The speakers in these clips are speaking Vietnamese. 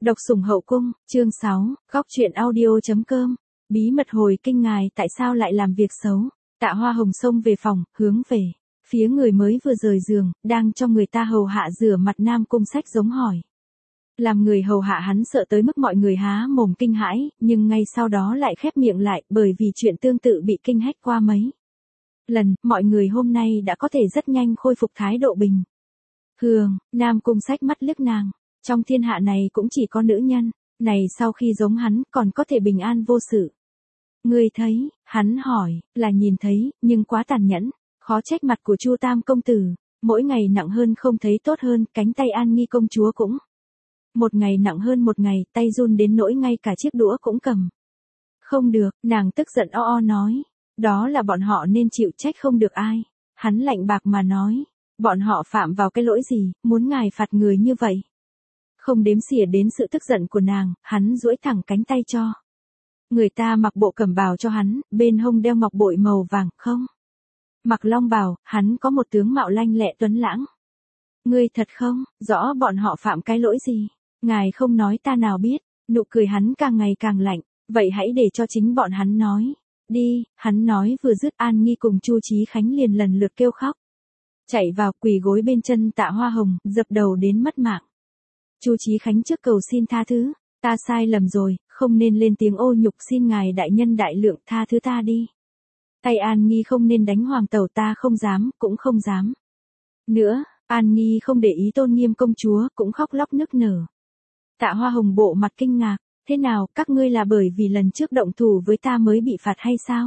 Độc sủng hậu cung, chương 6, góc truyện audio.com. Bí mật hồi kinh ngài tại sao lại làm việc xấu. Tạ Hoa Hồng xông về phòng, hướng về phía người mới vừa rời giường, đang cho người ta hầu hạ rửa mặt Nam Cung Sách giống hỏi. Làm người hầu hạ hắn sợ tới mức mọi người há mồm kinh hãi, nhưng ngay sau đó lại khép miệng lại, bởi vì chuyện tương tự bị kinh hách qua mấy lần, mọi người hôm nay đã có thể rất nhanh khôi phục thái độ bình thường. Nam Cung Sách mắt liếc nàng. Trong thiên hạ này cũng chỉ có nữ nhân này sau khi giống hắn còn có thể bình an vô sự. Ngươi thấy, hắn hỏi, là nhìn thấy, nhưng quá tàn nhẫn, khó trách mặt của Chu Tam công tử, mỗi ngày nặng hơn không thấy tốt hơn, cánh tay An Nghi công chúa cũng một ngày nặng hơn một ngày, tay run đến nỗi ngay cả chiếc đũa cũng cầm không được. Nàng tức giận o nói, đó là bọn họ nên chịu trách không được ai. Hắn lạnh bạc mà nói, bọn họ phạm vào cái lỗi gì, muốn ngài phạt người như vậy. Không đếm xỉa đến sự tức giận của nàng, hắn duỗi thẳng cánh tay cho người ta mặc bộ cẩm bào cho hắn, bên hông đeo ngọc bội màu vàng, không mặc long bào, hắn có một tướng mạo lanh lẹ tuấn lãng. Ngươi thật không rõ bọn họ phạm cái lỗi gì, ngài không nói ta nào biết. Nụ cười hắn càng ngày càng lạnh, vậy hãy để cho chính bọn hắn nói đi. Hắn nói vừa dứt, An Nghi cùng Chu Chí Khánh liền lần lượt kêu khóc, chạy vào quỳ gối bên chân Tạ Hoa Hồng, dập đầu đến mất mạng. Chu Chí Khánh trước cầu xin tha thứ, ta sai lầm rồi, không nên lên tiếng ô nhục, xin ngài đại nhân đại lượng tha thứ ta đi. Tay An Nghi không nên đánh hoàng tẩu, ta không dám, cũng không dám nữa. An Nghi không để ý tôn nghiêm công chúa, cũng khóc lóc nức nở. Tạ Hoa Hồng bộ mặt kinh ngạc, thế nào, các ngươi là bởi vì lần trước động thủ với ta mới bị phạt hay sao?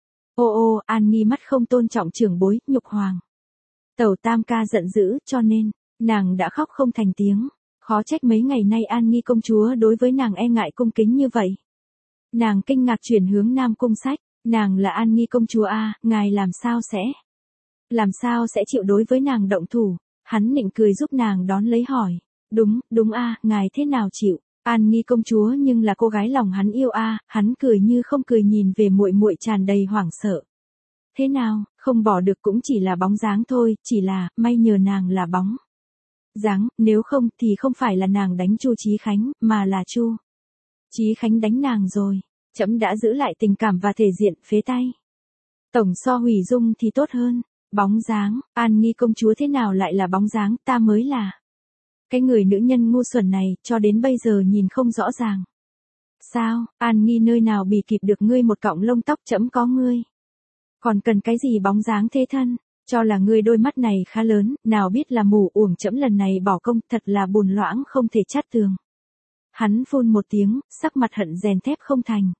Ô, An Nghi mắt không tôn trọng trưởng bối, nhục hoàng tẩu tam ca giận dữ, cho nên nàng đã khóc không thành tiếng. Khó trách mấy ngày nay An Nghi công chúa đối với nàng e ngại cung kính như vậy. Nàng kinh ngạc chuyển hướng Nam Cung Sách, nàng là An Nghi công chúa a, ngài làm sao sẽ chịu đối với nàng động thủ. Hắn nịnh cười giúp nàng đón lấy hỏi, đúng a, ngài thế nào chịu. An Nghi công chúa nhưng là cô gái lòng hắn yêu a. Hắn cười như không cười nhìn về muội muội tràn đầy hoảng sợ. Thế nào, không bỏ được cũng chỉ là bóng dáng thôi, chỉ là may nhờ nàng là bóng dáng, nếu không thì không phải là nàng đánh Chu Chí Khánh, mà là Chu Chí Khánh đánh nàng rồi. Trẫm đã giữ lại tình cảm và thể diện, phế tay tổng so hủy dung thì tốt hơn. Bóng dáng, An Nghi công chúa thế nào lại là bóng dáng, ta mới là cái người nữ nhân ngu xuẩn này, cho đến bây giờ nhìn không rõ ràng. Sao, An Nghi nơi nào bì kịp được ngươi một cọng lông tóc, trẫm có ngươi còn cần cái gì bóng dáng thế thân. Cho là ngươi đôi mắt này khá lớn, nào biết là mù uổng, trẫm lần này bỏ công, thật là bùn loãng không thể chát tường. Hắn phun một tiếng, sắc mặt hận rèn thép không thành.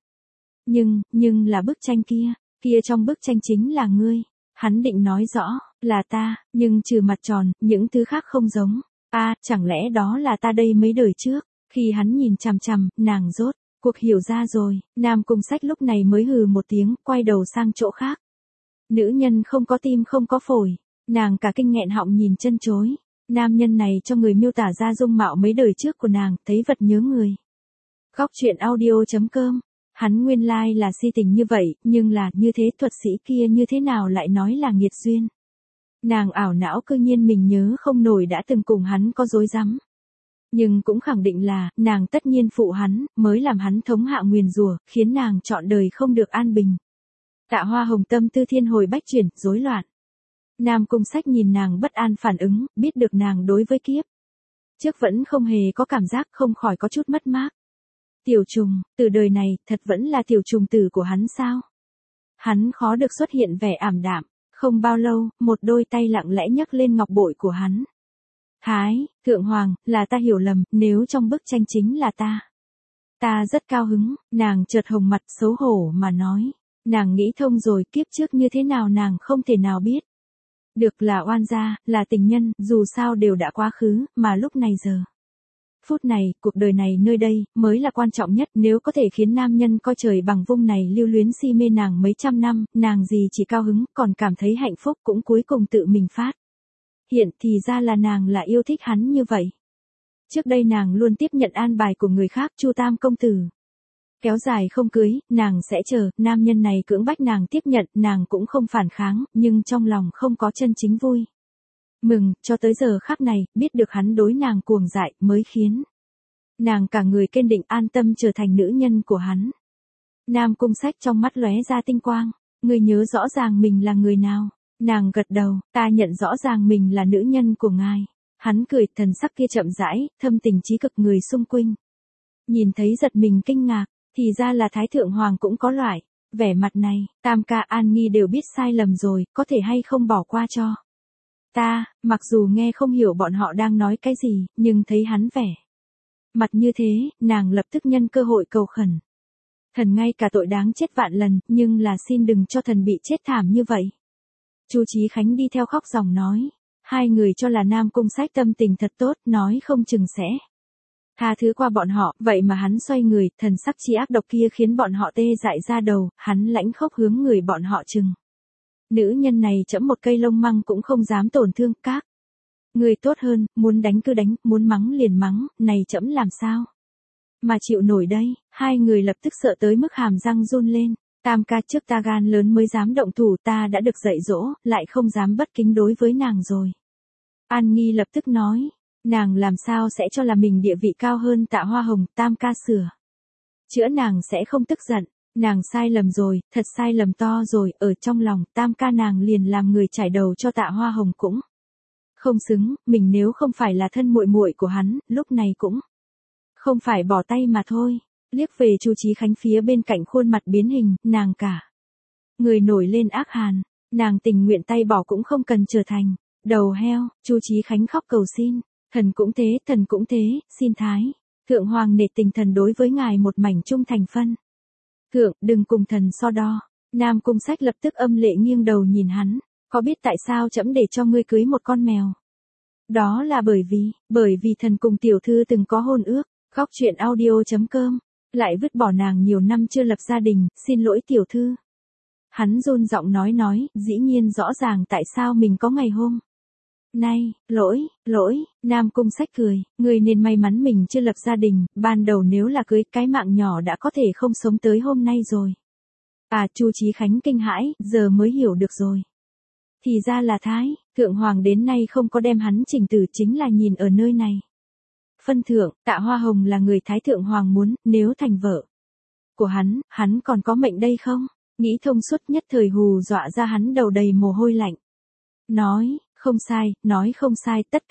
Nhưng là bức tranh kia trong bức tranh chính là ngươi. Hắn định nói rõ, là ta, nhưng trừ mặt tròn, những thứ khác không giống. Chẳng lẽ đó là ta đây mấy đời trước. Khi hắn nhìn chằm chằm, nàng rốt cuộc hiểu ra rồi. Nam Cung Sách lúc này mới hừ một tiếng, quay đầu sang chỗ khác. Nữ nhân không có tim không có phổi. Nàng cả kinh nghẹn họng nhìn chân chối. Nam nhân này cho người miêu tả ra dung mạo mấy đời trước của nàng, thấy vật nhớ người. Góc truyện audio.com. Hắn nguyên lai là si tình như vậy, nhưng là như thế thuật sĩ kia như thế nào lại nói là nghiệt duyên. Nàng ảo não cư nhiên mình nhớ không nổi đã từng cùng hắn có dối rắm. Nhưng cũng khẳng định là, nàng tất nhiên phụ hắn, mới làm hắn thống hạ nguyền rủa, khiến nàng trọn đời không được an bình. Tạ Hoa Hồng tâm tư thiên hồi bách chuyển, rối loạn. Nam Cung Sách nhìn nàng bất an phản ứng, biết được nàng đối với kiếp trước vẫn không hề có cảm giác, không khỏi có chút mất mát. Tiểu trùng, từ đời này, thật vẫn là tiểu trùng tử của hắn sao? Hắn khó được xuất hiện vẻ ảm đạm. Không bao lâu, một đôi tay lặng lẽ nhấc lên ngọc bội của hắn. Thượng hoàng, là ta hiểu lầm, nếu trong bức tranh chính là ta. Ta rất cao hứng. Nàng chợt hồng mặt xấu hổ mà nói. Nàng nghĩ thông rồi, kiếp trước như thế nào nàng không thể nào biết được, là oan gia, là tình nhân, dù sao đều đã quá khứ, mà lúc này giờ. Phút này, cuộc đời này nơi đây, mới là quan trọng nhất. Nếu có thể khiến nam nhân coi trời bằng vung này lưu luyến si mê nàng mấy trăm năm, nàng gì chỉ cao hứng, còn cảm thấy hạnh phúc, cũng cuối cùng tự mình phát hiện thì ra là nàng là yêu thích hắn như vậy. Trước đây nàng luôn tiếp nhận an bài của người khác, Chu Tam công tử kéo dài không cưới, nàng sẽ chờ, nam nhân này cưỡng bách nàng tiếp nhận, nàng cũng không phản kháng, nhưng trong lòng không có chân chính vui mừng, cho tới giờ khắc này, biết được hắn đối nàng cuồng dại, mới khiến Nàng cả người kiên định an tâm trở thành nữ nhân của hắn. Nam Cung Sách trong mắt lóe ra tinh quang, ngươi nhớ rõ ràng mình là người nào? Nàng gật đầu, ta nhận rõ ràng mình là nữ nhân của ngài. Hắn cười, thần sắc kia chậm rãi, thâm tình trí cực người xung quanh. Nhìn thấy giật mình kinh ngạc, thì ra là Thái Thượng Hoàng cũng có loại vẻ mặt này. Tam ca An Nghi đều biết sai lầm rồi, có thể hay không bỏ qua cho ta. Mặc dù nghe không hiểu bọn họ đang nói cái gì, nhưng thấy hắn vẻ mặt như thế, nàng lập tức nhân cơ hội cầu khẩn. Thần ngay cả tội đáng chết vạn lần, nhưng là xin đừng cho thần bị chết thảm như vậy. Chu Chí Khánh đi theo khóc ròng nói. Hai người cho là Nam Cung Sách tâm tình thật tốt, nói không chừng sẽ tha thứ qua bọn họ, vậy mà hắn xoay người, thần sắc chi ác độc kia khiến bọn họ tê dại ra đầu, hắn lãnh khốc hướng người bọn họ chừng. Nữ nhân này chẫm một cây lông măng cũng không dám tổn thương các. Người tốt hơn, muốn đánh cứ đánh, muốn mắng liền mắng, này chẫm làm sao mà chịu nổi đây. Hai người lập tức sợ tới mức hàm răng run lên. Tam ca, trước ta gan lớn mới dám động thủ, ta đã được dạy dỗ, lại không dám bất kính đối với nàng rồi. An Nghi lập tức nói, nàng làm sao sẽ cho là mình địa vị cao hơn Tạ Hoa Hồng. Tam ca sửa chữa nàng sẽ không tức giận, nàng sai lầm rồi, thật sai lầm to rồi, ở trong lòng Tam ca nàng liền làm người trải đầu cho Tạ Hoa Hồng cũng không xứng, mình nếu không phải là thân muội muội của hắn, lúc này cũng không phải bỏ tay mà thôi. Liếc về Chu Chí Khánh phía bên cạnh khuôn mặt biến hình, nàng cả người nổi lên ác hàn, nàng tình nguyện tay bỏ cũng không cần trở thành đầu heo. Chu Chí Khánh khóc cầu xin, thần cũng thế, xin Thái Thượng Hoàng nể tình thần đối với ngài một mảnh trung thành phân thượng, đừng cùng thần so đo. Nam Cung Sách lập tức âm lệ nghiêng đầu nhìn hắn, có biết tại sao trẫm để cho ngươi cưới một con mèo? Đó là bởi vì thần cùng tiểu thư từng có hôn ước. Góc truyện audio.com, lại vứt bỏ nàng nhiều năm chưa lập gia đình, xin lỗi tiểu thư. Hắn run giọng nói, dĩ nhiên rõ ràng tại sao mình có ngày hôm nay. Lỗi, Nam Cung Sách cười, người nên may mắn mình chưa lập gia đình, ban đầu nếu là cưới cái mạng nhỏ đã có thể không sống tới hôm nay rồi. À, Chu Chí Khánh kinh hãi, giờ mới hiểu được rồi. Thì ra là Thái Thượng Hoàng đến nay không có đem hắn chỉnh tử, chính là nhìn ở nơi này. Phân thượng, Tạ Hoa Hồng là người Thái Thượng Hoàng muốn, nếu thành vợ của hắn còn có mệnh đây không? Nghĩ thông suốt nhất thời hù dọa ra hắn đầu đầy mồ hôi lạnh. Nói không sai, tất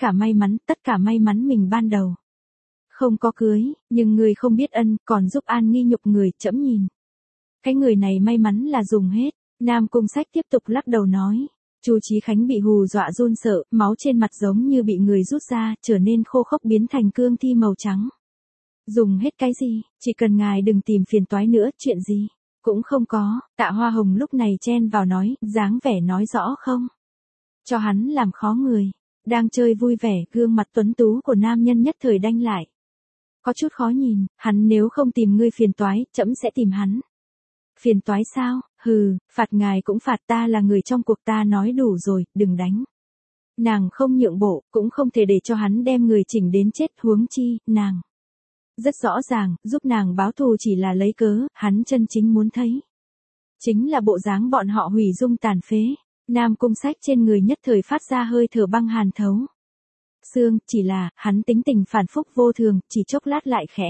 cả may mắn mình ban đầu không có cưới, nhưng người không biết ân, còn giúp An Nghi nhục người, trẫm nhìn. Cái người này may mắn là dùng hết. Nam Cung Sách tiếp tục lắc đầu nói. Chu Chí Khánh bị hù dọa run sợ, máu trên mặt giống như bị người rút ra, trở nên khô khốc biến thành cương thi màu trắng. Dùng hết cái gì? Chỉ cần ngài đừng tìm phiền toái nữa, chuyện gì cũng không có. Tạ Hoa Hồng lúc này chen vào nói, dáng vẻ nói rõ không cho hắn làm khó người. Đang chơi vui vẻ, gương mặt tuấn tú của nam nhân nhất thời đanh lại. Có chút khó nhìn, hắn nếu không tìm ngươi phiền toái, trẫm sẽ tìm hắn. Phiền toái sao? Hừ, phạt ngài cũng phạt, ta là người trong cuộc, ta nói đủ rồi, đừng đánh. Nàng không nhượng bộ, cũng không thể để cho hắn đem người chỉnh đến chết, huống chi, nàng rất rõ ràng, giúp nàng báo thù chỉ là lấy cớ, hắn chân chính muốn thấy chính là bộ dáng bọn họ hủy dung tàn phế. Nam Cung Sách trên người nhất thời phát ra hơi thở băng hàn thấu xương, chỉ là, hắn tính tình phản phúc vô thường, chỉ chốc lát lại khẽ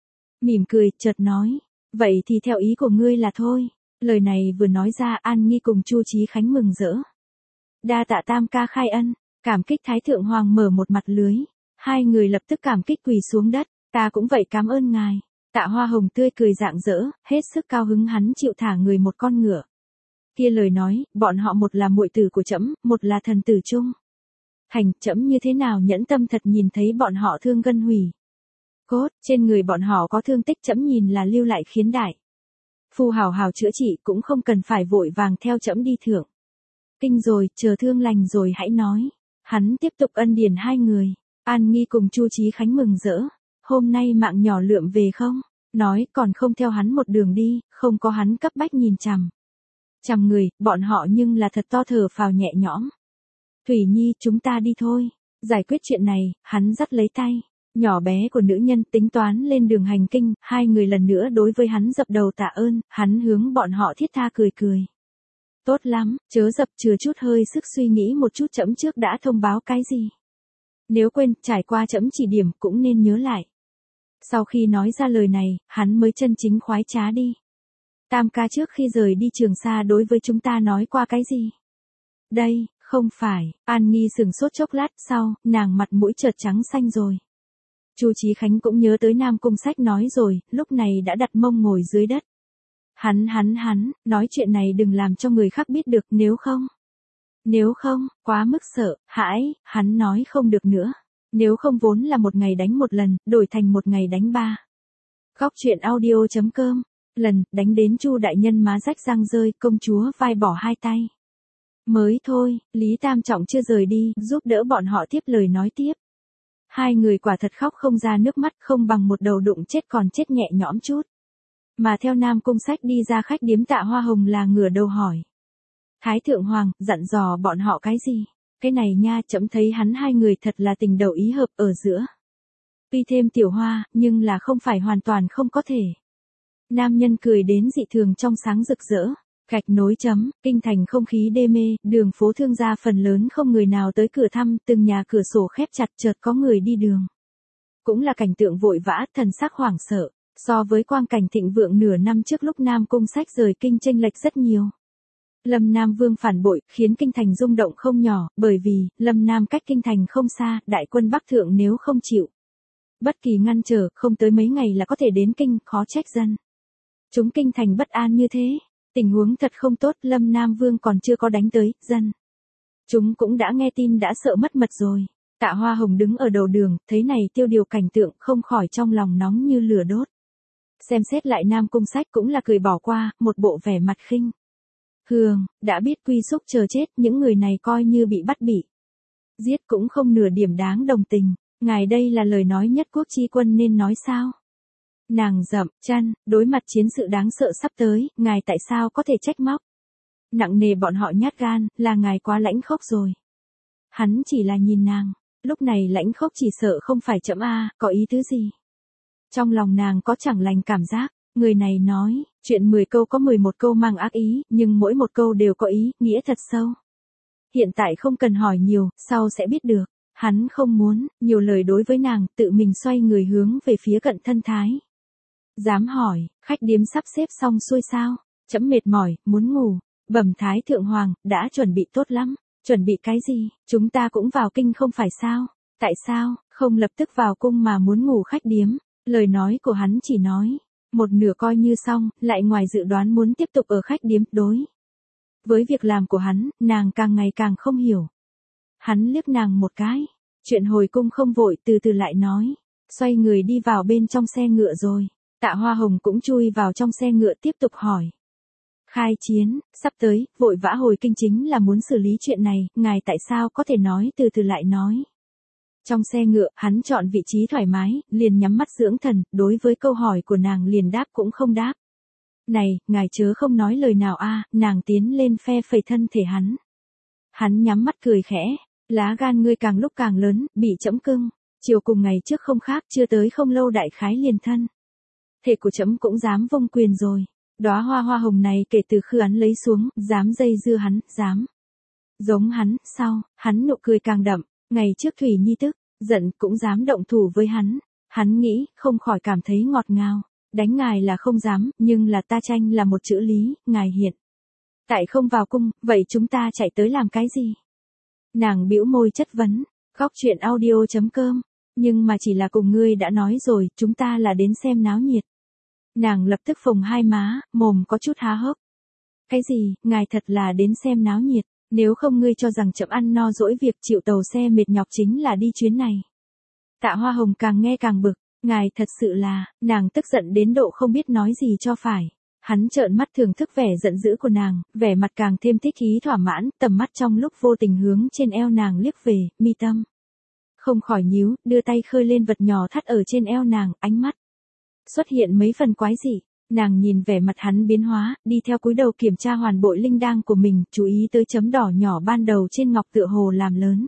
mỉm cười, chợt nói, vậy thì theo ý của ngươi là thôi. Lời này vừa nói ra, An Nghi cùng Chu Chí Khánh mừng rỡ. Đa tạ Tam ca khai ân, cảm kích Thái Thượng Hoàng mở một mặt lưới. Hai người lập tức cảm kích quỳ xuống đất, ta cũng vậy cảm ơn ngài. Tạ Hoa Hồng tươi cười rạng rỡ, hết sức cao hứng hắn chịu thả người một con ngựa. Kia lời nói, bọn họ một là muội tử của trẫm, một là thần tử chung thành, trẫm như thế nào nhẫn tâm thật nhìn thấy bọn họ thương gân hủy cốt, trên người bọn họ có thương tích, trẫm nhìn là lưu lại khiến đại phu hào hào chữa trị, cũng không cần phải vội vàng theo trẫm đi thượng kinh rồi, chờ thương lành rồi hãy nói. Hắn tiếp tục ân điển hai người. An Nghi cùng Chu Chí Khánh mừng rỡ, hôm nay mạng nhỏ lượm về không? Nói còn không theo hắn một đường đi, không có hắn cấp bách nhìn chằm người, bọn họ nhưng là thật to thở phào nhẹ nhõm. Thủy Nhi, chúng ta đi thôi. Giải quyết chuyện này, hắn dắt lấy tay nhỏ bé của nữ nhân, tính toán lên đường hành kinh. Hai người lần nữa đối với hắn dập đầu tạ ơn, hắn hướng bọn họ thiết tha cười cười. Tốt lắm, chớ dập, chừa chút hơi sức suy nghĩ một chút, trẫm trước đã thông báo cái gì. Nếu quên, trải qua trẫm chỉ điểm cũng nên nhớ lại. Sau khi nói ra lời này, hắn mới chân chính khoái trá đi. Tam ca trước khi rời đi Trường Sa đối với chúng ta nói qua cái gì? Đây, không phải, An Nghi sừng sốt chốc lát sau, nàng mặt mũi chợt trắng xanh rồi. Chu Chí Khánh cũng nhớ tới Nam Cung Sách nói rồi, lúc này đã đặt mông ngồi dưới đất. Hắn, nói chuyện này đừng làm cho người khác biết được, nếu không, quá mức sợ, hãi, hắn nói không được nữa. Nếu không vốn là một ngày đánh một lần, đổi thành một ngày đánh 3. Góc truyện audio.com, lần, đánh đến Chu đại nhân má rách răng rơi, công chúa vai bỏ hai tay. Mới thôi, Lý Tam Trọng chưa rời đi, giúp đỡ bọn họ tiếp lời nói tiếp. Hai người quả thật khóc không ra nước mắt, không bằng một đầu đụng chết còn chết nhẹ nhõm chút. Mà theo Nam Cung Sách đi ra khách điếm Tạ Hoa Hồng là ngửa đầu hỏi. Thái Thượng Hoàng, dặn dò bọn họ cái gì? Cái này nha, trẫm thấy hắn hai người thật là tình đầu ý hợp ở giữa. Tuy thêm Tiểu Hoa, nhưng là không phải hoàn toàn không có thể. Nam nhân cười đến dị thường trong sáng rực rỡ. Gạch nối chấm, kinh thành không khí đê mê, đường phố thương gia phần lớn không người nào tới cửa thăm, từng nhà cửa sổ khép chặt chợt có người đi đường. Cũng là cảnh tượng vội vã, thần sắc hoảng sợ, so với quang cảnh thịnh vượng nửa năm trước lúc Nam Cung Sách rời kinh chênh lệch rất nhiều. Lâm Nam Vương phản bội, khiến kinh thành rung động không nhỏ, bởi vì, Lâm Nam cách kinh thành không xa, đại quân Bắc Thượng nếu không chịu. Bất kỳ ngăn trở, không tới mấy ngày là có thể đến kinh, khó trách dân. Chúng kinh thành bất an như thế. Tình huống thật không tốt, Lâm Nam Vương còn chưa có đánh tới, dân. Chúng cũng đã nghe tin đã sợ mất mật rồi. Tạ Hoa Hồng đứng ở đầu đường, thấy này tiêu điều cảnh tượng không khỏi trong lòng nóng như lửa đốt. Xem xét lại Nam Cung Sách cũng là cười bỏ qua, một bộ vẻ mặt khinh. Hương, đã biết quy xúc chờ chết, những người này coi như bị bắt bị. Giết cũng không nửa điểm đáng đồng tình, ngài đây là lời nói nhất quốc chi quân nên nói sao? Nàng dậm chân, đối mặt chiến sự đáng sợ sắp tới, ngài tại sao có thể trách móc? Nặng nề bọn họ nhát gan, là ngài quá lãnh khốc rồi. Hắn chỉ là nhìn nàng, lúc này lãnh khốc chỉ sợ không phải trẫm có ý tứ gì? Trong lòng nàng có chẳng lành cảm giác, người này nói, chuyện 10 câu có 11 câu mang ác ý, nhưng mỗi một câu đều có ý, nghĩa thật sâu. Hiện tại không cần hỏi nhiều, sau sẽ biết được. Hắn không muốn, nhiều lời đối với nàng, tự mình xoay người hướng về phía cận thân thái. Dám hỏi, khách điếm sắp xếp xong xuôi sao? Trẫm mệt mỏi, muốn ngủ. Bẩm Thái Thượng Hoàng, đã chuẩn bị tốt lắm. Chuẩn bị cái gì? Chúng ta cũng vào kinh không phải sao? Tại sao, không lập tức vào cung mà muốn ngủ khách điếm? Lời nói của hắn chỉ nói. Một nửa coi như xong, lại ngoài dự đoán muốn tiếp tục ở khách điếm, đối. Với việc làm của hắn, nàng càng ngày càng không hiểu. Hắn liếc nàng một cái. Chuyện hồi cung không vội, từ từ lại nói. Xoay người đi vào bên trong xe ngựa rồi. Tạ Hoa Hồng cũng chui vào trong xe ngựa tiếp tục hỏi. Khai chiến, sắp tới, vội vã hồi kinh chính là muốn xử lý chuyện này, ngài tại sao có thể nói từ từ lại nói. Trong xe ngựa, hắn chọn vị trí thoải mái, liền nhắm mắt dưỡng thần, đối với câu hỏi của nàng liền đáp cũng không đáp. Này, ngài chớ không nói lời nào nàng tiến lên phe phẩy thân thể hắn. Hắn nhắm mắt cười khẽ, lá gan ngươi càng lúc càng lớn, bị trẫm cưng. Chiều cùng ngày trước không khác, chưa tới không lâu đại khái liền thân. Thể của trẫm cũng dám vung quyền rồi. Đóa hoa hồng này kể từ khi hắn lấy xuống, dám dây dưa hắn, dám. Giống hắn, sau, hắn nụ cười càng đậm, ngày trước Thủy Nhi tức, giận cũng dám động thủ với hắn. Hắn nghĩ, không khỏi cảm thấy ngọt ngào. Đánh ngài là không dám, nhưng là ta tranh là một chữ lý, ngài hiện. Tại không vào cung, vậy chúng ta chạy tới làm cái gì? Nàng bĩu môi chất vấn, góc truyện audio.com, nhưng mà chỉ là cùng ngươi đã nói rồi, chúng ta là đến xem náo nhiệt. Nàng lập tức phồng hai má, mồm có chút há hốc. Cái gì, ngài thật là đến xem náo nhiệt, nếu không ngươi cho rằng chậm ăn no dỗi việc chịu tàu xe mệt nhọc chính là đi chuyến này. Tạ Hoa Hồng càng nghe càng bực, ngài thật sự là, nàng tức giận đến độ không biết nói gì cho phải. Hắn trợn mắt thưởng thức vẻ giận dữ của nàng, vẻ mặt càng thêm thích ý thỏa mãn, tầm mắt trong lúc vô tình hướng trên eo nàng liếc về, mi tâm. Không khỏi nhíu, đưa tay khơi lên vật nhỏ thắt ở trên eo nàng, ánh mắt xuất hiện mấy phần quái dị. Nàng nhìn vẻ mặt hắn biến hóa, đi theo cúi đầu kiểm tra hoàn bội linh đăng của mình, chú ý tới chấm đỏ nhỏ ban đầu trên ngọc tựa hồ làm lớn.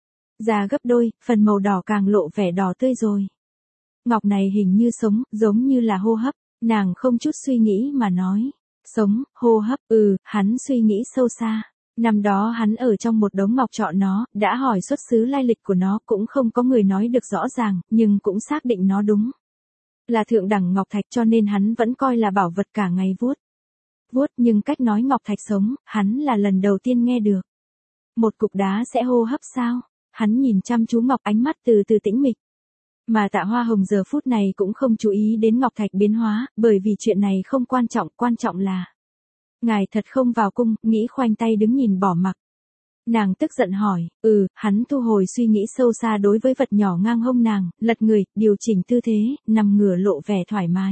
Già gấp đôi, phần màu đỏ càng lộ vẻ đỏ tươi rồi. Ngọc này hình như sống, giống như là hô hấp. Nàng không chút suy nghĩ mà nói. Sống, hô hấp, hắn suy nghĩ sâu xa. Năm đó hắn ở trong một đống ngọc chọn nó, đã hỏi xuất xứ lai lịch của nó, cũng không có người nói được rõ ràng, nhưng cũng xác định nó đúng. Là thượng đẳng ngọc thạch cho nên hắn vẫn coi là bảo vật cả ngày vuốt. Vuốt nhưng cách nói ngọc thạch sống, hắn là lần đầu tiên nghe được. Một cục đá sẽ hô hấp sao? Hắn nhìn chăm chú ngọc ánh mắt từ từ tĩnh mịch. Mà Tạ Hoa Hồng giờ phút này cũng không chú ý đến ngọc thạch biến hóa, bởi vì chuyện này không quan trọng là ngài thật không vào cung, nghĩ khoanh tay đứng nhìn bỏ mặc. Nàng tức giận hỏi, hắn thu hồi suy nghĩ sâu xa đối với vật nhỏ ngang hông nàng, lật người, điều chỉnh tư thế, nằm ngửa lộ vẻ thoải mái.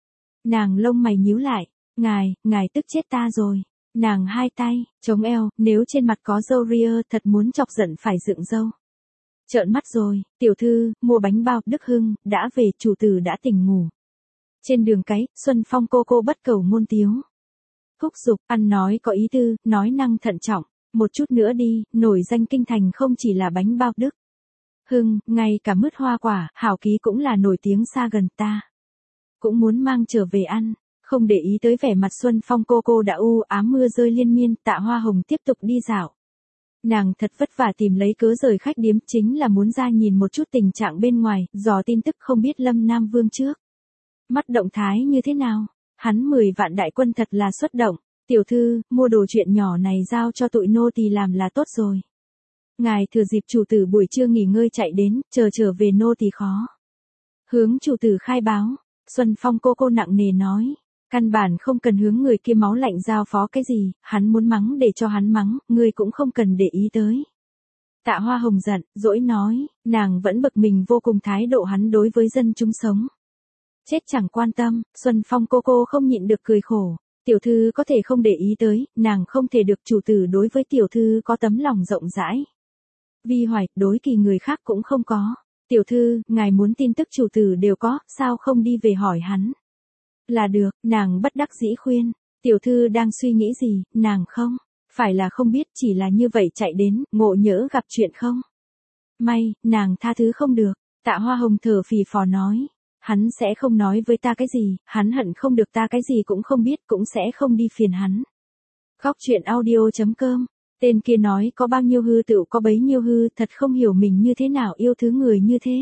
Nàng lông mày nhíu lại, ngài tức chết ta rồi. Nàng hai tay, chống eo, nếu trên mặt có râu ria thật muốn chọc giận phải dựng râu. Trợn mắt rồi, tiểu thư, mua bánh bao, Đức Hưng, đã về, chủ tử đã tỉnh ngủ. Trên đường cái, Xuân Phong cô bất cầu ngôn tiếu. Thúc giục, ăn nói có ý tư, nói năng thận trọng. Một chút nữa đi, nổi danh kinh thành không chỉ là bánh bao Đức Hưng, ngay cả mứt hoa quả, hảo ký cũng là nổi tiếng xa gần ta. Cũng muốn mang trở về ăn, không để ý tới vẻ mặt Xuân Phong cô đã u ám mưa rơi liên miên, Tạ Hoa Hồng tiếp tục đi dạo. Nàng thật vất vả tìm lấy cớ rời khách điếm chính là muốn ra nhìn một chút tình trạng bên ngoài, dò tin tức không biết Lâm Nam Vương trước. Mắt động thái như thế nào? Hắn 10 vạn đại quân thật là xuất động. Tiểu thư, mua đồ chuyện nhỏ này giao cho tụi nô tỳ làm là tốt rồi. Ngài thừa dịp chủ tử buổi trưa nghỉ ngơi chạy đến, trở về nô tỳ khó. Hướng chủ tử khai báo, Xuân Phong cô nặng nề nói. Căn bản không cần hướng người kia máu lạnh giao phó cái gì, hắn muốn mắng để cho hắn mắng, ngươi cũng không cần để ý tới. Tạ Hoa Hồng giận, dỗi nói, nàng vẫn bực mình vô cùng thái độ hắn đối với dân chúng sống. Chết chẳng quan tâm, Xuân Phong cô không nhịn được cười khổ. Tiểu thư có thể không để ý tới, nàng không thể được chủ tử đối với tiểu thư có tấm lòng rộng rãi. Vi hoài, đối kỳ người khác cũng không có. Tiểu thư, ngài muốn tin tức chủ tử đều có, sao không đi về hỏi hắn? Là được, nàng bất đắc dĩ khuyên. Tiểu thư đang suy nghĩ gì, nàng không? Phải là không biết, chỉ là như vậy chạy đến, ngộ nhỡ gặp chuyện không? May, nàng tha thứ không được. Tạ Hoa Hồng thở phì phò nói. Hắn sẽ không nói với ta cái gì, hắn hận không được ta cái gì cũng không biết, cũng sẽ không đi phiền hắn. Góc truyện audio.com. Tên kia nói có bao nhiêu hư tựu có bấy nhiêu hư, thật không hiểu mình như thế nào yêu thứ người như thế.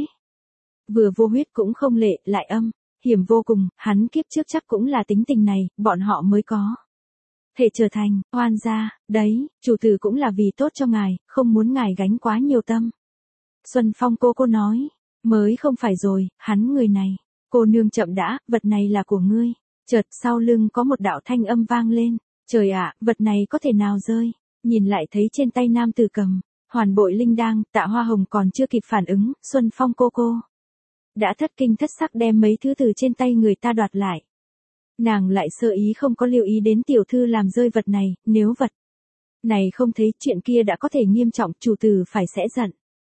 Vừa vô huyết cũng không lệ, lại âm, hiểm vô cùng, hắn kiếp trước chắc cũng là tính tình này, bọn họ mới có thể trở thành oan gia, đấy, chủ tử cũng là vì tốt cho ngài, không muốn ngài gánh quá nhiều tâm. Xuân Phong cô nói. Mới không phải rồi, hắn người này. Cô nương chậm đã, vật này là của ngươi. Chợt sau lưng có một đạo thanh âm vang lên. Trời ạ, vật này có thể nào rơi? Nhìn lại thấy trên tay nam tử cầm. Hoàn bội linh đang, Tạ Hoa Hồng còn chưa kịp phản ứng, Xuân Phong cô đã thất kinh thất sắc đem mấy thứ từ trên tay người ta đoạt lại. Nàng lại sơ ý không có lưu ý đến tiểu thư làm rơi vật này, nếu vật này không thấy chuyện kia đã có thể nghiêm trọng, chủ tử phải sẽ giận.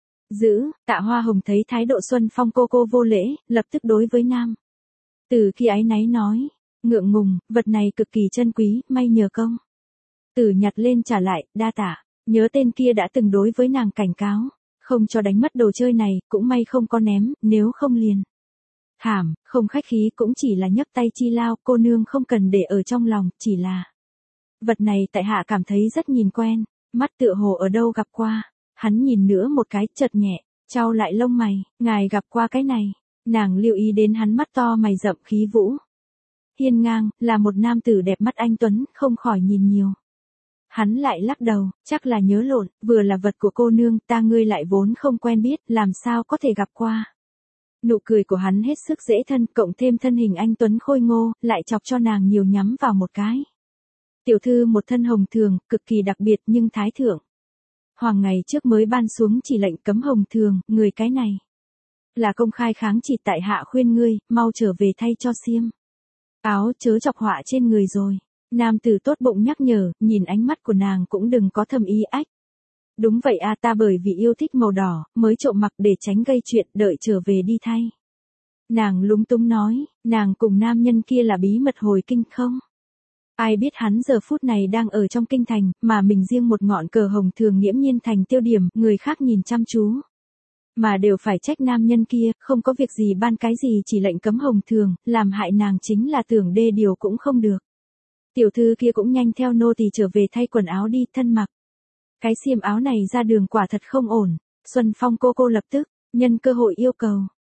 Tạ Hoa Hồng thấy thái độ Xuân Phong cô vô lễ, lập tức đối với nam từ khi áy náy nói, ngượng ngùng, vật này cực kỳ chân quý, may nhờ công tử nhặt lên trả lại, đa tạ. Nhớ tên kia đã từng đối với nàng cảnh cáo, không cho đánh mất đồ chơi này, cũng may không có ném, nếu không liền thảm, không khách khí cũng chỉ là nhấc tay chi lao, cô nương không cần để ở trong lòng, chỉ là vật này tại hạ cảm thấy rất nhìn quen, mắt tựa hồ ở đâu gặp qua. Hắn nhìn nữa một cái, chợt nhẹ, chau lại lông mày, ngài gặp qua cái này. Nàng lưu ý đến hắn mắt to mày rậm khí vũ. Hiên ngang, là một nam tử đẹp mắt anh tuấn, không khỏi nhìn nhiều. Hắn lại lắc đầu, chắc là nhớ lộn, vừa là vật của cô nương, ta ngươi lại vốn không quen biết, làm sao có thể gặp qua. Nụ cười của hắn hết sức dễ thân, cộng thêm thân hình anh tuấn khôi ngô, lại chọc cho nàng nhiều nhắm vào một cái. Tiểu thư một thân hồng thường, cực kỳ đặc biệt nhưng thái thượng. Hoàng ngày trước mới ban xuống chỉ lệnh cấm hồng thường, người cái này là công khai kháng chỉ, tại hạ khuyên ngươi, mau trở về thay cho xiêm áo, chớ chọc họa trên người rồi. Nam tử tốt bụng nhắc nhở, nhìn ánh mắt của nàng cũng đừng có thầm ý ách. Đúng vậy a, ta bởi vì yêu thích màu đỏ, mới trộm mặc để tránh gây chuyện, đợi trở về đi thay. Nàng lúng túng nói, nàng cùng nam nhân kia là bí mật hồi kinh không? Ai biết hắn giờ phút này đang ở trong kinh thành, mà mình riêng một ngọn cờ hồng thường nghiễm nhiên thành tiêu điểm, người khác nhìn chăm chú. Mà đều phải trách nam nhân kia, không có việc gì ban cái gì chỉ lệnh cấm hồng thường, làm hại nàng chính là tưởng đê điều cũng không được. Tiểu thư kia cũng nhanh theo nô tỳ trở về thay quần áo đi, thân mặc. Cái xiêm áo này ra đường quả thật không ổn. Xuân Phong cô lập tức, nhân cơ hội yêu cầu.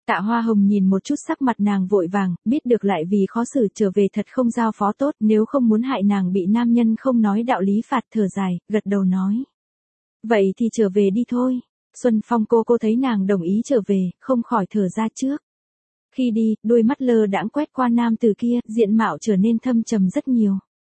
Tạ Hoa Hồng nhìn một chút sắc mặt nàng vội vàng, biết được lại vì khó xử trở về thật không giao phó tốt, nếu không muốn hại nàng bị nam nhân không nói đạo lý phạt, thở dài, gật đầu nói. Vậy thì trở về đi thôi. Xuân Phong cô thấy nàng đồng ý trở về, không khỏi thở ra trước. Khi đi, đôi mắt lơ đãng quét qua nam từ kia, diện mạo trở nên thâm trầm rất nhiều.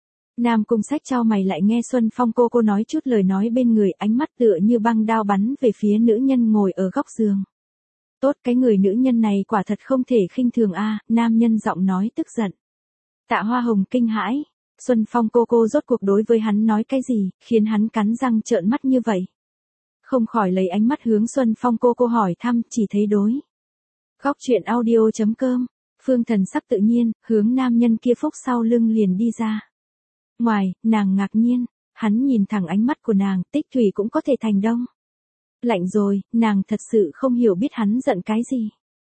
Nam Cung Sách chau mày lại nghe Xuân Phong cô nói chút lời nói bên người, ánh mắt tựa như băng đao bắn về phía nữ nhân ngồi ở góc giường. Tốt, cái người nữ nhân này quả thật không thể khinh thường a, nam nhân giọng nói tức giận. Tạ Hoa Hồng kinh hãi, Xuân Phong cô rốt cuộc đối với hắn nói cái gì, khiến hắn cắn răng trợn mắt như vậy. Không khỏi lấy ánh mắt hướng Xuân Phong cô hỏi thăm, chỉ thấy đối. Góc truyện audio.com, Phương Thần sắc tự nhiên, hướng nam nhân kia phúc sau lưng liền đi ra. Ngoài, nàng ngạc nhiên, hắn nhìn thẳng ánh mắt của nàng, tích thủy cũng có thể thành đông. Lạnh rồi, nàng thật sự không hiểu biết hắn giận cái gì.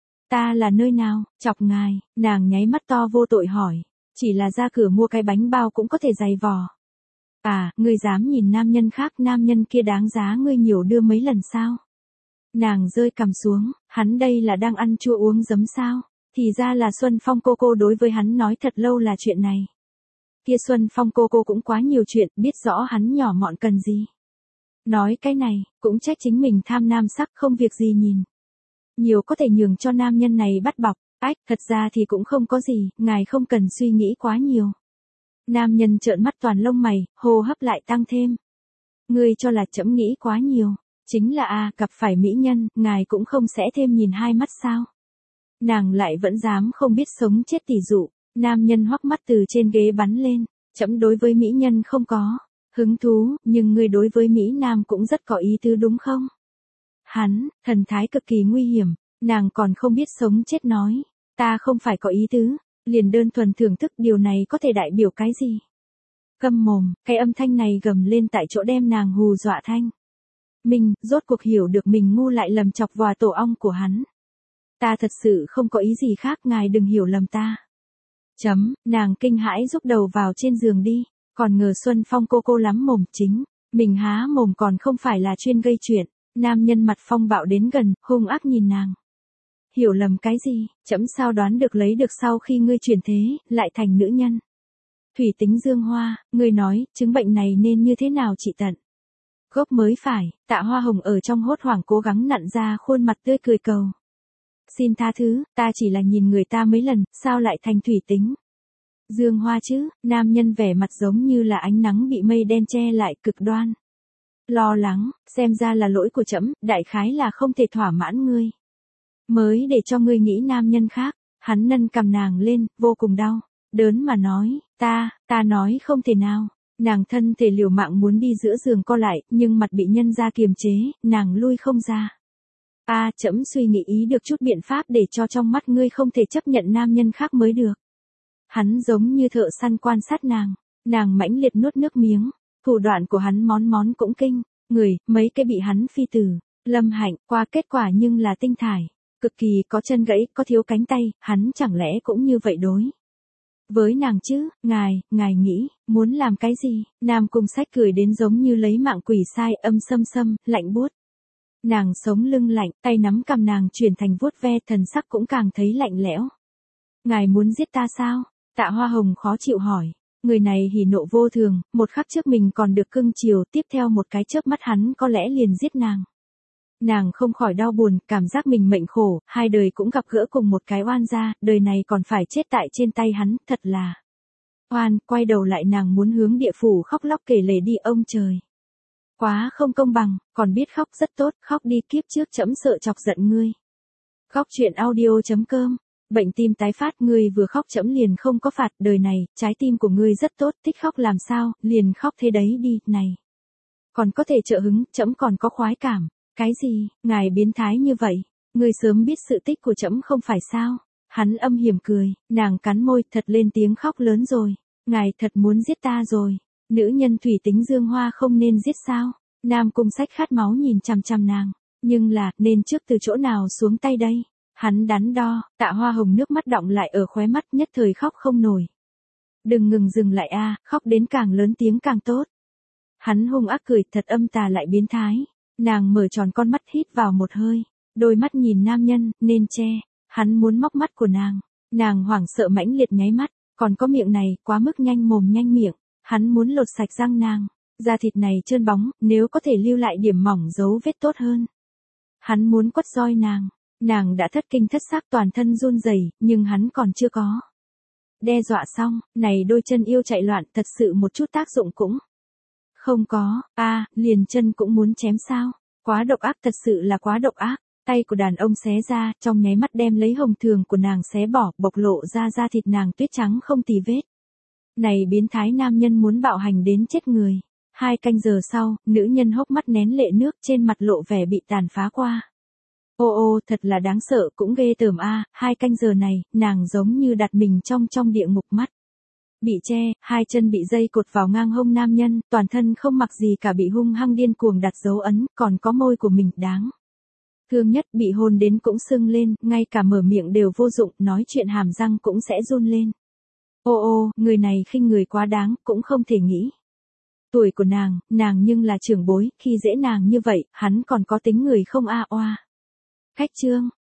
Ta là nơi nào, chọc ngài, nàng nháy mắt to vô tội hỏi, chỉ là ra cửa mua cái bánh bao cũng có thể giày vò. À, ngươi dám nhìn nam nhân khác, nam nhân kia đáng giá ngươi nhiều đưa mấy lần sao? Nàng rơi cằm xuống, hắn đây là đang ăn chua uống giấm sao? Thì ra là Xuân Phong cô đối với hắn nói thật lâu là chuyện này. Kia Xuân Phong cô cũng quá nhiều chuyện, biết rõ hắn nhỏ mọn cần gì. Nói cái này, cũng trách chính mình tham nam sắc không việc gì nhìn. Nhiều có thể nhường cho nam nhân này bắt bọc, ách, thật ra thì cũng không có gì, ngài không cần suy nghĩ quá nhiều. Nam nhân trợn mắt toàn lông mày, hô hấp lại tăng thêm. Ngươi cho là trẫm nghĩ quá nhiều, chính là gặp phải mỹ nhân, ngài cũng không sẽ thêm nhìn hai mắt sao. Nàng lại vẫn dám không biết sống chết tỉ dụ, nam nhân hoắc mắt từ trên ghế bắn lên, trẫm đối với mỹ nhân không có hứng thú, nhưng ngươi đối với Mỹ Nam cũng rất có ý tứ đúng không? Hắn, thần thái cực kỳ nguy hiểm, nàng còn không biết sống chết nói, ta không phải có ý tứ, liền đơn thuần thưởng thức, điều này có thể đại biểu cái gì? Câm mồm, cái âm thanh này gầm lên tại chỗ đem nàng hù dọa thanh. Mình, rốt cuộc hiểu được mình ngu lại lầm chọc vào tổ ong của hắn. Ta thật sự không có ý gì khác, ngài đừng hiểu lầm ta. Nàng kinh hãi rúc đầu vào trên giường đi. Còn ngờ Xuân Phong cô lắm mồm, chính mình há mồm còn không phải là chuyên gây chuyện. Nam nhân mặt phong bạo đến gần, hung ác nhìn nàng. Hiểu lầm cái gì, trẫm sao đoán được lấy được sau khi ngươi chuyển thế, lại thành nữ nhân. Thủy tính dương hoa, ngươi nói, chứng bệnh này nên như thế nào trị tận. Gốc mới phải, Tạ Hoa Hồng ở trong hốt hoảng cố gắng nặn ra khuôn mặt tươi cười cầu. Xin tha thứ, ta chỉ là nhìn người ta mấy lần, sao lại thành thủy tính. Dương hoa chứ, nam nhân vẻ mặt giống như là ánh nắng bị mây đen che lại, cực đoan. Lo lắng, xem ra là lỗi của trẫm, đại khái là không thể thỏa mãn ngươi. Mới để cho ngươi nghĩ nam nhân khác, hắn nâng cầm nàng lên, vô cùng đau, đớn mà nói, ta nói không thể nào. Nàng thân thể liều mạng muốn đi giữa giường co lại, nhưng mặt bị nhân ra kiềm chế, nàng lui không ra. Trẫm suy nghĩ ý được chút biện pháp để cho trong mắt ngươi không thể chấp nhận nam nhân khác mới được. Hắn giống như thợ săn quan sát nàng mãnh liệt nuốt nước miếng, thủ đoạn của hắn món cũng kinh, người, mấy cái bị hắn phi tử, lâm hạnh, qua kết quả nhưng là tinh thải, cực kỳ có chân gãy, có thiếu cánh tay, hắn chẳng lẽ cũng như vậy đối. Với nàng chứ, ngài nghĩ, muốn làm cái gì, Nam Cung Sách cười đến giống như lấy mạng quỷ sai, âm xâm, lạnh buốt. Nàng sống lưng lạnh, tay nắm cầm nàng chuyển thành vuốt ve, thần sắc cũng càng thấy lạnh lẽo. Ngài muốn giết ta sao? Tạ Hoa Hồng khó chịu hỏi. Người này hỉ nộ vô thường, một khắc trước mình còn được cưng chiều, tiếp theo một cái chớp mắt hắn có lẽ liền giết nàng. Nàng không khỏi đau buồn, cảm giác mình mệnh khổ, hai đời cũng gặp gỡ cùng một cái oan gia, đời này còn phải chết tại trên tay hắn, thật là oan. Quay đầu lại nàng muốn hướng địa phủ khóc lóc kể lể đi, ông trời. Quá không công bằng, còn biết khóc rất tốt, khóc đi, kiếp trước trẫm sợ chọc giận ngươi. Góc truyện audio.com, bệnh tim tái phát, ngươi vừa khóc trẫm liền không có phạt, đời này, trái tim của ngươi rất tốt, thích khóc làm sao, liền khóc thế đấy đi, này. Còn có thể trợ hứng, trẫm còn có khoái cảm. Cái gì, ngài biến thái như vậy, ngươi sớm biết sự tích của trẫm không phải sao? Hắn âm hiểm cười, nàng cắn môi, thật lên tiếng khóc lớn rồi. Ngài thật muốn giết ta rồi. Nữ nhân thủy tính dương hoa không nên giết sao? Nam Cung Sách khát máu nhìn chằm chằm nàng. Nhưng là, nên trước từ chỗ nào xuống tay đây? Hắn đắn đo, Tạ Hoa Hồng nước mắt đọng lại ở khóe mắt, nhất thời khóc không nổi. Đừng ngừng dừng lại khóc đến càng lớn tiếng càng tốt. Hắn hung ác cười, thật âm tà lại biến thái. Nàng mở tròn con mắt hít vào một hơi. Đôi mắt nhìn nam nhân, nên che. Hắn muốn móc mắt của nàng. Nàng hoảng sợ mãnh liệt nháy mắt. Còn có miệng này, quá mức nhanh mồm nhanh miệng. Hắn muốn lột sạch răng nàng. Da thịt này trơn bóng, nếu có thể lưu lại điểm mỏng dấu vết tốt hơn. Hắn muốn quất roi nàng. Nàng đã thất kinh thất xác toàn thân run rẩy, nhưng hắn còn chưa có. Đe dọa xong, này đôi chân yêu chạy loạn thật sự một chút tác dụng cũng không có. Liền chân cũng muốn chém sao? Quá độc ác, thật sự là quá độc ác. Tay của đàn ông xé ra, trong nháy mắt đem lấy hồng thường của nàng xé bỏ, bộc lộ ra da thịt nàng tuyết trắng không tì vết. Này biến thái nam nhân muốn bạo hành đến chết người. 2 canh giờ sau, nữ nhân hốc mắt nén lệ nước, trên mặt lộ vẻ bị tàn phá qua. Ô, thật là đáng sợ, cũng ghê tởm 2 canh giờ này, nàng giống như đặt mình trong địa ngục mắt. Bị che, 2 chân bị dây cột vào ngang hông nam nhân, toàn thân không mặc gì cả bị hung hăng điên cuồng đặt dấu ấn, còn có môi của mình đáng thương nhất, bị hôn đến cũng sưng lên, ngay cả mở miệng đều vô dụng, nói chuyện hàm răng cũng sẽ run lên. Ô, người này khinh người quá đáng, cũng không thể nghĩ. Tuổi của nàng nhưng là trưởng bối, khi dễ nàng như vậy, hắn còn có tính người không oa. Cách chương